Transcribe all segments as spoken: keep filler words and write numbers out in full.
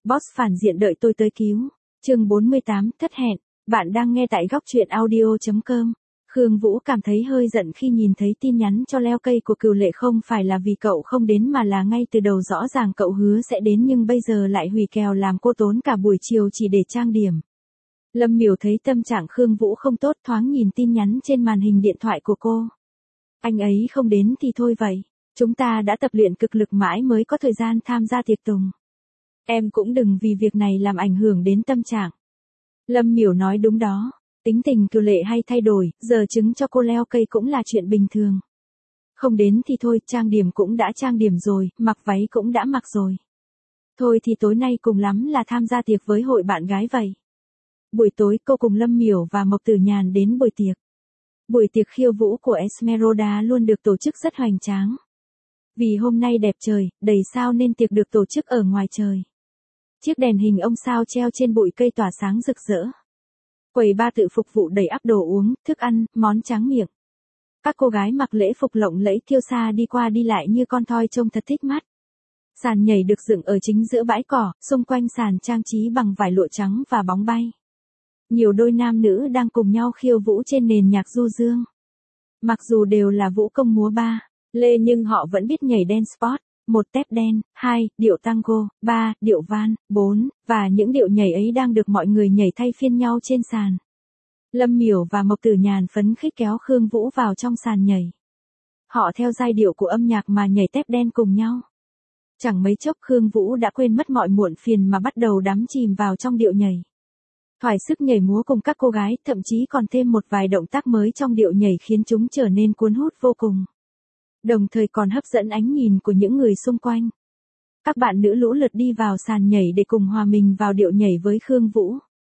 Boss phản diện đợi tôi tới cứu. Chương bốn mươi tám, thất hẹn. Bạn đang nghe tại góc truyện audio chấm com. Khương Vũ cảm thấy hơi giận khi nhìn thấy tin nhắn cho leo cây của Cửu Lệ, không phải là vì cậu không đến mà là ngay từ đầu rõ ràng cậu hứa sẽ đến nhưng bây giờ lại hủy kèo làm cô tốn cả buổi chiều chỉ để trang điểm. Lâm Miểu thấy tâm trạng Khương Vũ không tốt, thoáng nhìn tin nhắn trên màn hình điện thoại của cô. Anh ấy không đến thì thôi vậy. Chúng ta đã tập luyện cực lực mãi mới có thời gian tham gia tiệc tùng. Em cũng đừng vì việc này làm ảnh hưởng đến tâm trạng. Lâm Miểu nói đúng đó. Tính tình Cửu Lệ hay thay đổi, giờ chứng cho cô leo cây cũng là chuyện bình thường. Không đến thì thôi, trang điểm cũng đã trang điểm rồi, mặc váy cũng đã mặc rồi. Thôi thì tối nay cùng lắm là tham gia tiệc với hội bạn gái vậy. Buổi tối cô cùng Lâm Miểu và Mộc Tử Nhàn đến buổi tiệc. Buổi tiệc khiêu vũ của Esmeralda luôn được tổ chức rất hoành tráng. Vì hôm nay đẹp trời, đầy sao nên tiệc được tổ chức ở ngoài trời. Chiếc đèn hình ông sao treo trên bụi cây tỏa sáng rực rỡ. Quầy bar tự phục vụ đầy ắp đồ uống, thức ăn, món tráng miệng. Các cô gái mặc lễ phục lộng lẫy kiêu sa đi qua đi lại như con thoi trông thật thích mắt. Sàn nhảy được dựng ở chính giữa bãi cỏ, xung quanh sàn trang trí bằng vải lụa trắng và bóng bay. Nhiều đôi nam nữ đang cùng nhau khiêu vũ trên nền nhạc du dương. Mặc dù đều là vũ công múa ba lê nhưng họ vẫn biết nhảy dance spot. Một tép đen, hai, điệu tango, ba, điệu van, bốn, và những điệu nhảy ấy đang được mọi người nhảy thay phiên nhau trên sàn. Lâm Miểu và Mộc Tử Nhàn phấn khích kéo Khương Vũ vào trong sàn nhảy. Họ theo giai điệu của âm nhạc mà nhảy tép đen cùng nhau. Chẳng mấy chốc Khương Vũ đã quên mất mọi muộn phiền mà bắt đầu đắm chìm vào trong điệu nhảy. Thỏa sức nhảy múa cùng các cô gái, thậm chí còn thêm một vài động tác mới trong điệu nhảy khiến chúng trở nên cuốn hút vô cùng. Đồng thời còn hấp dẫn ánh nhìn của những người xung quanh. Các bạn nữ lũ lượt đi vào sàn nhảy để cùng hòa mình vào điệu nhảy với Khương Vũ.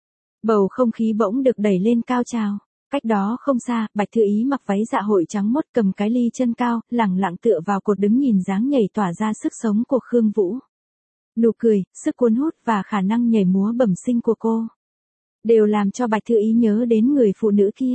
Bầu không khí bỗng được đẩy lên cao trào. Cách đó không xa, Bạch Thư Ý mặc váy dạ hội trắng mốt cầm cái ly chân cao, lẳng lặng tựa vào cột đứng nhìn dáng nhảy tỏa ra sức sống của Khương Vũ. Nụ cười, sức cuốn hút và khả năng nhảy múa bẩm sinh của cô đều làm cho Bạch Thư Ý nhớ đến người phụ nữ kia.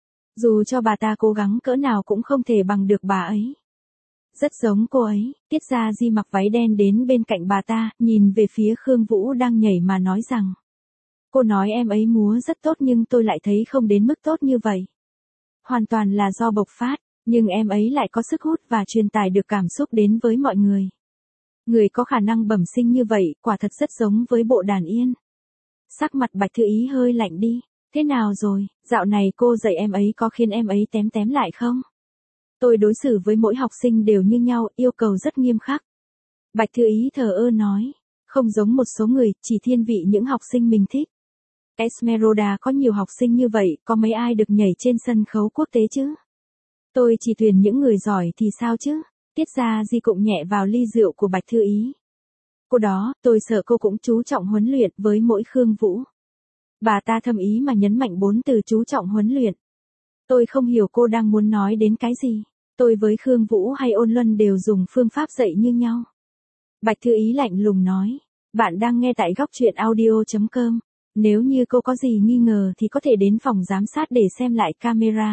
Dù cho bà ta cố gắng cỡ nào cũng không thể bằng được bà ấy. Rất giống cô ấy, Tiết Gia Di mặc váy đen đến bên cạnh bà ta, nhìn về phía Khương Vũ đang nhảy mà nói rằng. Cô nói em ấy múa rất tốt nhưng tôi lại thấy không đến mức tốt như vậy. Hoàn toàn là do bộc phát, nhưng em ấy lại có sức hút và truyền tải được cảm xúc đến với mọi người. Người có khả năng bẩm sinh như vậy, quả thật rất giống với bộ đàn yên. Sắc mặt Bạch Thư Ý hơi lạnh đi. Thế nào rồi, dạo này cô dạy em ấy có khiến em ấy tém tém lại không? Tôi đối xử với mỗi học sinh đều như nhau, yêu cầu rất nghiêm khắc. Bạch Thư Ý thờ ơ nói, không giống một số người, chỉ thiên vị những học sinh mình thích. Esmeralda có nhiều học sinh như vậy, có mấy ai được nhảy trên sân khấu quốc tế chứ? Tôi chỉ tuyển những người giỏi thì sao chứ? Tiết Gia Di cụng nhẹ vào ly rượu của Bạch Thư Ý. Cô đó, tôi sợ cô cũng chú trọng huấn luyện với mỗi Khương Vũ. Bà ta thâm ý mà nhấn mạnh bốn từ chú trọng huấn luyện. Tôi không hiểu cô đang muốn nói đến cái gì. Tôi với Khương Vũ hay Ôn Luân đều dùng phương pháp dạy như nhau. Bạch Thư Ý lạnh lùng nói. Bạn đang nghe tại góc truyện audio chấm com. Nếu như cô có gì nghi ngờ thì có thể đến phòng giám sát để xem lại camera.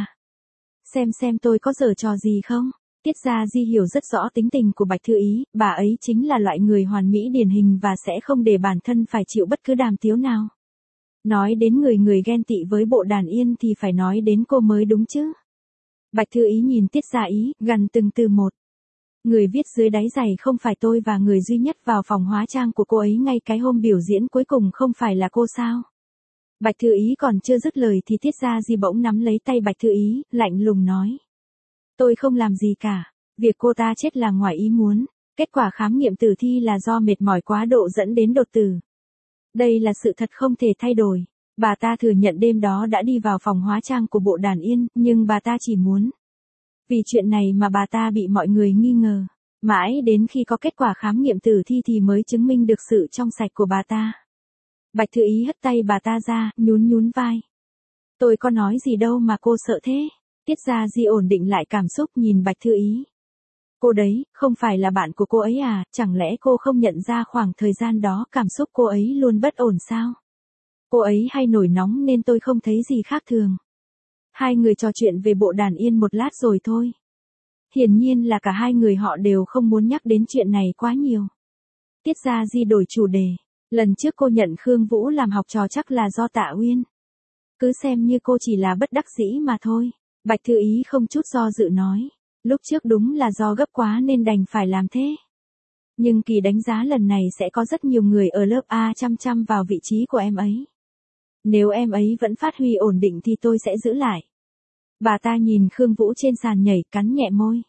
Xem xem tôi có giở trò gì không? Tiết Gia Di hiểu rất rõ tính tình của Bạch Thư Ý. Bà ấy chính là loại người hoàn mỹ điển hình và sẽ không để bản thân phải chịu bất cứ đàm tiếu nào. Nói đến người người ghen tị với bộ đàn yên thì phải nói đến cô mới đúng chứ. Bạch Thư Ý nhìn Tiết Gia Ý, gần từng từ một. Người viết dưới đáy giày không phải tôi và người duy nhất vào phòng hóa trang của cô ấy ngay cái hôm biểu diễn cuối cùng không phải là cô sao? Bạch Thư Ý còn chưa dứt lời thì Tiết Gia Di bỗng nắm lấy tay Bạch Thư Ý, lạnh lùng nói. Tôi không làm gì cả, việc cô ta chết là ngoài ý muốn, kết quả khám nghiệm tử thi là do mệt mỏi quá độ dẫn đến đột tử. Đây là sự thật không thể thay đổi. Bà ta thừa nhận đêm đó đã đi vào phòng hóa trang của bộ đàn yên, nhưng bà ta chỉ muốn. Vì chuyện này mà bà ta bị mọi người nghi ngờ. Mãi đến khi có kết quả khám nghiệm tử thi thì mới chứng minh được sự trong sạch của bà ta. Bạch Thư Ý hất tay bà ta ra, nhún nhún vai. Tôi có nói gì đâu mà cô sợ thế. Tiết Gia Di ổn định lại cảm xúc nhìn Bạch Thư Ý. Cô đấy, không phải là bạn của cô ấy à, chẳng lẽ cô không nhận ra khoảng thời gian đó cảm xúc cô ấy luôn bất ổn sao? Cô ấy hay nổi nóng nên tôi không thấy gì khác thường. Hai người trò chuyện về bộ đàn yên một lát rồi thôi. Hiển nhiên là cả hai người họ đều không muốn nhắc đến chuyện này quá nhiều. Tiết Gia Di đổi chủ đề. Lần trước cô nhận Khương Vũ làm học trò chắc là do Tạ Uyên. Cứ xem như cô chỉ là bất đắc dĩ mà thôi. Bạch Thư Ý không chút do dự nói. Lúc trước đúng là do gấp quá nên đành phải làm thế. Nhưng kỳ đánh giá lần này sẽ có rất nhiều người ở lớp A chăm chăm vào vị trí của em ấy. Nếu em ấy vẫn phát huy ổn định thì tôi sẽ giữ lại. Bà ta nhìn Khương Vũ trên sàn nhảy, cắn nhẹ môi.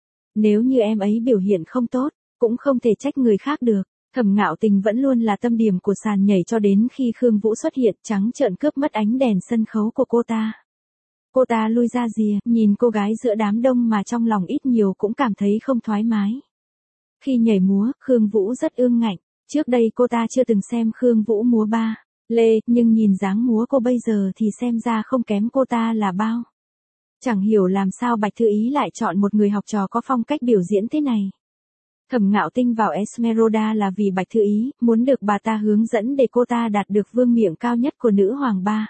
Nếu như em ấy biểu hiện không tốt, cũng không thể trách người khác được. Thẩm Ngạo Tình vẫn luôn là tâm điểm của sàn nhảy cho đến khi Khương Vũ xuất hiện trắng trợn cướp mất ánh đèn sân khấu của cô ta. Cô ta lui ra rìa, nhìn cô gái giữa đám đông mà trong lòng ít nhiều cũng cảm thấy không thoải mái. Khi nhảy múa, Khương Vũ rất ương ngạnh. Trước đây cô ta chưa từng xem Khương Vũ múa ba lê, nhưng nhìn dáng múa cô bây giờ thì xem ra không kém cô ta là bao. Chẳng hiểu làm sao Bạch Thư Ý lại chọn một người học trò có phong cách biểu diễn thế này. Thẩm Ngạo Tinh vào Esmeralda là vì Bạch Thư Ý, muốn được bà ta hướng dẫn để cô ta đạt được vương miện cao nhất của nữ hoàng ba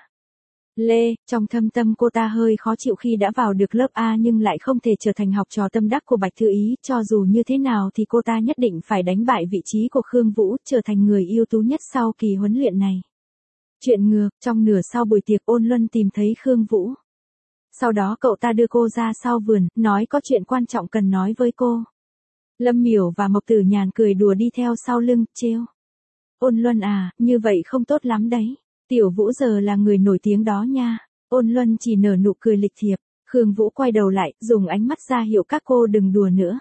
lê. Trong thâm tâm cô ta hơi khó chịu khi đã vào được lớp A nhưng lại không thể trở thành học trò tâm đắc của Bạch Thư Ý, cho dù như thế nào thì cô ta nhất định phải đánh bại vị trí của Khương Vũ, trở thành người ưu tú nhất sau kỳ huấn luyện này. Chuyện ngược, trong nửa sau buổi tiệc Ôn Luân tìm thấy Khương Vũ. Sau đó cậu ta đưa cô ra sau vườn, nói có chuyện quan trọng cần nói với cô. Lâm Miểu và Mộc Tử Nhàn cười đùa đi theo sau lưng, trêu. Ôn Luân à, như vậy không tốt lắm đấy. Tiểu Vũ giờ là người nổi tiếng đó nha. Ôn Luân chỉ nở nụ cười lịch thiệp. Khương Vũ quay đầu lại, dùng ánh mắt ra hiệu các cô đừng đùa nữa.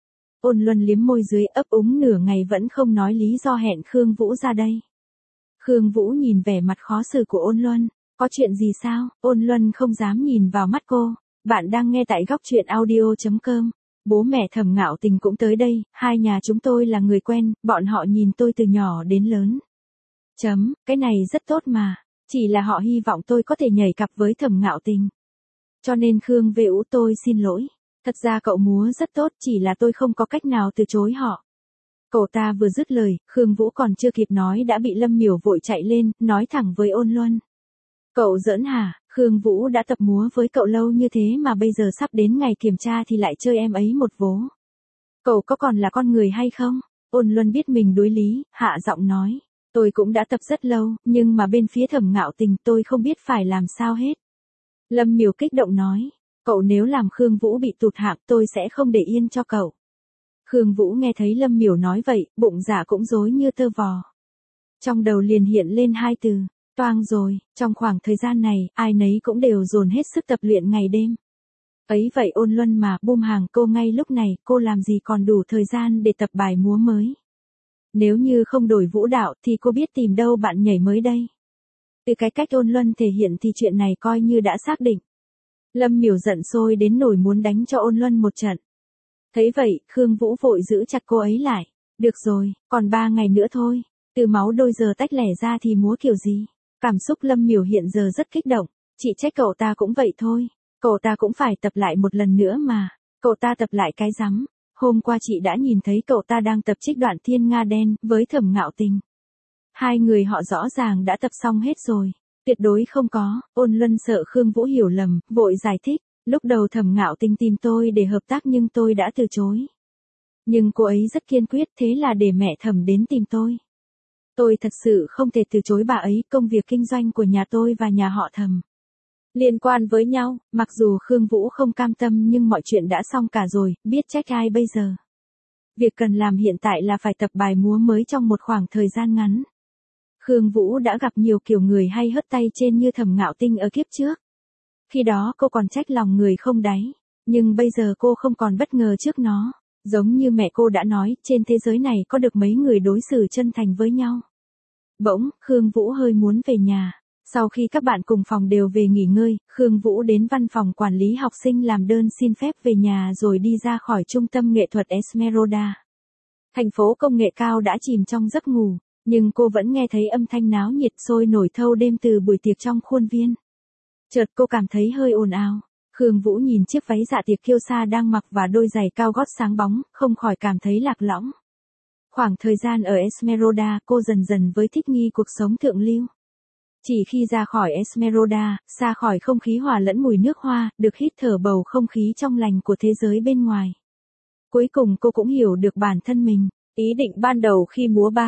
Ôn Luân liếm môi dưới, ấp úng nửa ngày vẫn không nói lý do hẹn Khương Vũ ra đây. Khương Vũ nhìn vẻ mặt khó xử của Ôn Luân. Có chuyện gì sao? Ôn Luân không dám nhìn vào mắt cô. Bạn đang nghe tại góc truyện audio chấm com. Bố mẹ Thẩm Ngạo Tình cũng tới đây, hai nhà chúng tôi là người quen, bọn họ nhìn tôi từ nhỏ đến lớn. Chấm, cái này rất tốt mà, chỉ là họ hy vọng tôi có thể nhảy cặp với Thẩm Ngạo Tình. Cho nên Khương Vũ tôi xin lỗi, thật ra cậu múa rất tốt, chỉ là tôi không có cách nào từ chối họ. Cậu ta vừa dứt lời, Khương Vũ còn chưa kịp nói đã bị Lâm Miểu vội chạy lên, nói thẳng với Ôn Luân. Cậu giỡn hả? Khương Vũ đã tập múa với cậu lâu như thế mà bây giờ sắp đến ngày kiểm tra thì lại chơi em ấy một vố. Cậu có còn là con người hay không? Ôn Luân biết mình đối lý, hạ giọng nói. Tôi cũng đã tập rất lâu, nhưng mà bên phía Thẩm Ngạo Tình tôi không biết phải làm sao hết. Lâm Miểu kích động nói. Cậu nếu làm Khương Vũ bị tụt hạng tôi sẽ không để yên cho cậu. Khương Vũ nghe thấy Lâm Miểu nói vậy, bụng dạ cũng rối như tơ vò. Trong đầu liền hiện lên hai từ. Toang rồi, trong khoảng thời gian này, ai nấy cũng đều dồn hết sức tập luyện ngày đêm. Ấy vậy Ôn Luân mà, bum hàng cô ngay lúc này, cô làm gì còn đủ thời gian để tập bài múa mới. Nếu như không đổi vũ đạo thì cô biết tìm đâu bạn nhảy mới đây. Từ cái cách Ôn Luân thể hiện thì chuyện này coi như đã xác định. Lâm Miểu giận sôi đến nổi muốn đánh cho Ôn Luân một trận. Thấy vậy, Khương Vũ vội giữ chặt cô ấy lại. Được rồi, còn ba ngày nữa thôi. Từ máu đôi giờ tách lẻ ra thì múa kiểu gì? Cảm xúc Lâm Miểu hiện giờ rất kích động, chị trách cậu ta cũng vậy thôi, cậu ta cũng phải tập lại một lần nữa mà, cậu ta tập lại cái rắm, hôm qua chị đã nhìn thấy cậu ta đang tập trích đoạn Thiên Nga Đen với Thẩm Ngạo Tình. Hai người họ rõ ràng đã tập xong hết rồi, tuyệt đối không có. Ôn Luân sợ Khương Vũ hiểu lầm, vội giải thích, lúc đầu Thẩm Ngạo Tình tìm tôi để hợp tác nhưng tôi đã từ chối. Nhưng cô ấy rất kiên quyết, thế là để mẹ Thẩm đến tìm tôi. Tôi thật sự không thể từ chối bà ấy, công việc kinh doanh của nhà tôi và nhà họ Thẩm liên quan với nhau, mặc dù Khương Vũ không cam tâm nhưng mọi chuyện đã xong cả rồi, biết trách ai bây giờ. Việc cần làm hiện tại là phải tập bài múa mới trong một khoảng thời gian ngắn. Khương Vũ đã gặp nhiều kiểu người hay hất tay trên như Thẩm Ngạo Tinh ở kiếp trước. Khi đó cô còn trách lòng người không đáy, nhưng bây giờ cô không còn bất ngờ trước nó. Giống như mẹ cô đã nói, trên thế giới này có được mấy người đối xử chân thành với nhau. Bỗng, Khương Vũ hơi muốn về nhà. Sau khi các bạn cùng phòng đều về nghỉ ngơi, Khương Vũ đến văn phòng quản lý học sinh làm đơn xin phép về nhà rồi đi ra khỏi trung tâm nghệ thuật Esmeralda. Thành phố công nghệ cao đã chìm trong giấc ngủ, nhưng cô vẫn nghe thấy âm thanh náo nhiệt sôi nổi thâu đêm từ buổi tiệc trong khuôn viên. Chợt cô cảm thấy hơi ồn ào. Khương Vũ nhìn chiếc váy dạ tiệc kiêu sa đang mặc và đôi giày cao gót sáng bóng, không khỏi cảm thấy lạc lõng. Khoảng thời gian ở Esmeralda, cô dần dần với thích nghi cuộc sống thượng lưu. Chỉ khi ra khỏi Esmeralda, xa khỏi không khí hòa lẫn mùi nước hoa, được hít thở bầu không khí trong lành của thế giới bên ngoài. Cuối cùng cô cũng hiểu được bản thân mình. Ý định ban đầu khi múa ba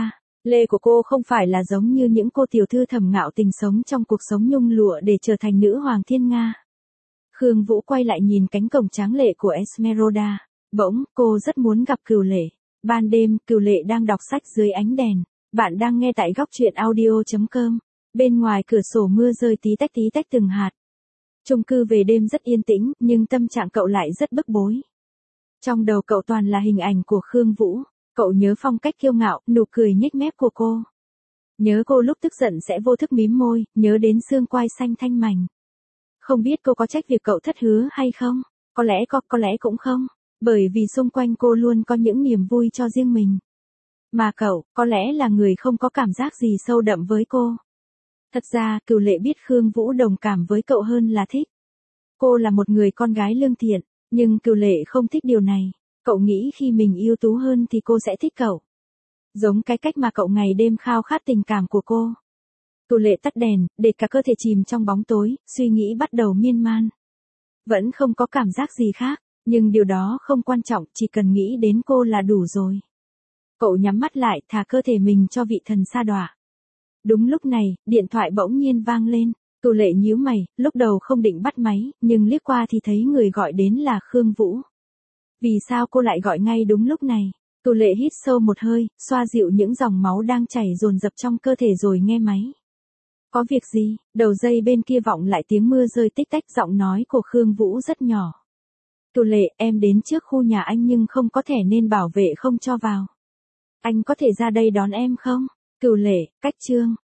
Lê của cô không phải là giống như những cô tiểu thư thầm ngạo tình sống trong cuộc sống nhung lụa để trở thành nữ hoàng thiên Nga. Khương Vũ quay lại nhìn cánh cổng tráng lệ của Esmeralda. Bỗng, cô rất muốn gặp Cửu Lệ. Ban đêm, Cửu Lệ đang đọc sách dưới ánh đèn. Bạn đang nghe tại góc truyện audio chấm com. Bên ngoài cửa sổ mưa rơi tí tách tí tách từng hạt. Chung cư về đêm rất yên tĩnh, nhưng tâm trạng cậu lại rất bức bối. Trong đầu cậu toàn là hình ảnh của Khương Vũ. Cậu nhớ phong cách kiêu ngạo, nụ cười nhếch mép của cô. Nhớ cô lúc tức giận sẽ vô thức mím môi, nhớ đến xương quai xanh thanh mảnh. Không biết cô có trách việc cậu thất hứa hay không? Có lẽ có, có lẽ cũng không. Bởi vì xung quanh cô luôn có những niềm vui cho riêng mình. Mà cậu, có lẽ là người không có cảm giác gì sâu đậm với cô. Thật ra, Cửu Lệ biết Khương Vũ đồng cảm với cậu hơn là thích. Cô là một người con gái lương thiện, nhưng Cửu Lệ không thích điều này. Cậu nghĩ khi mình ưu tú hơn thì cô sẽ thích cậu. Giống cái cách mà cậu ngày đêm khao khát tình cảm của cô. Cửu Lệ tắt đèn, để cả cơ thể chìm trong bóng tối, suy nghĩ bắt đầu miên man. Vẫn không có cảm giác gì khác, nhưng điều đó không quan trọng, chỉ cần nghĩ đến cô là đủ rồi. Cậu nhắm mắt lại, thả cơ thể mình cho vị thần sa đọa. Đúng lúc này, điện thoại bỗng nhiên vang lên. Cửu Lệ nhíu mày, lúc đầu không định bắt máy, nhưng liếc qua thì thấy người gọi đến là Khương Vũ. Vì sao cô lại gọi ngay đúng lúc này? Cửu Lệ hít sâu một hơi, xoa dịu những dòng máu đang chảy dồn dập trong cơ thể rồi nghe máy. Có việc gì? Đầu dây bên kia vọng lại tiếng mưa rơi tích tách, giọng nói của Khương Vũ rất nhỏ. Cửu Lệ, em đến trước khu nhà anh nhưng không có thẻ nên bảo vệ không cho vào. Anh có thể ra đây đón em không? Cửu Lệ, cách Trương.